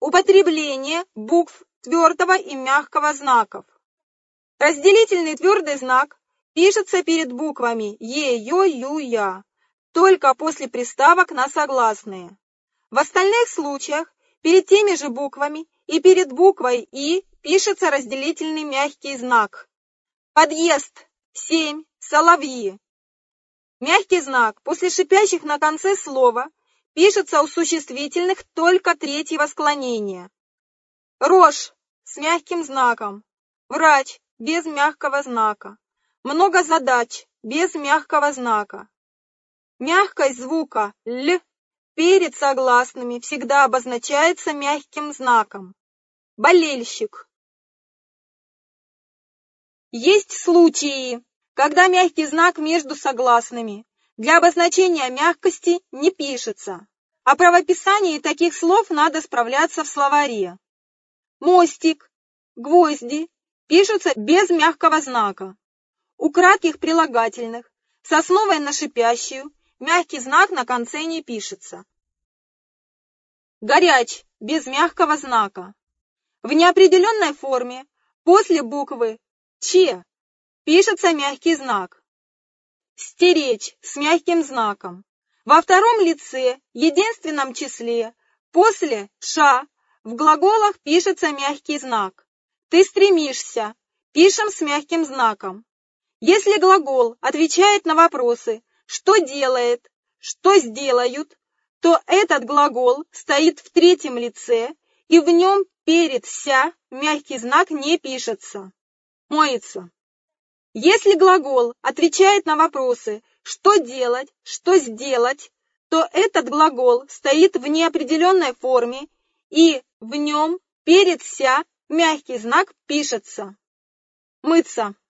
Употребление букв твердого и мягкого знаков. Разделительный твердый знак пишется перед буквами Е, Ё, Ю, Я, только после приставок на согласные. В остальных случаях перед теми же буквами и перед буквой И пишется разделительный мягкий знак. Подъезд, 7, соловьи. Мягкий знак после шипящих на конце слова пишется у существительных только третьего склонения. Рожь с мягким знаком. Врач без мягкого знака. Много задач без мягкого знака. Мягкость звука «л» перед согласными всегда обозначается мягким знаком. Болельщик. Есть случаи, когда мягкий знак между согласными для обозначения мягкости не пишется. О правописании таких слов надо справляться в словаре. Мостик, гвозди пишутся без мягкого знака. У кратких прилагательных с основой на шипящую мягкий знак на конце не пишется. Горяч без мягкого знака. В неопределенной форме после буквы Ч пишется мягкий знак. Стеречь с мягким знаком. Во втором лице, единственном числе, после Ш в глаголах пишется мягкий знак. Ты стремишься, пишем с мягким знаком. Если глагол отвечает на вопросы «что делает», «что сделают», то этот глагол стоит в третьем лице, и в нем перед «ся» мягкий знак не пишется. Моется. Если глагол отвечает на вопросы «что делать», «что сделать», то этот глагол стоит в неопределенной форме, и в нем перед «ся» мягкий знак пишется. Мыться.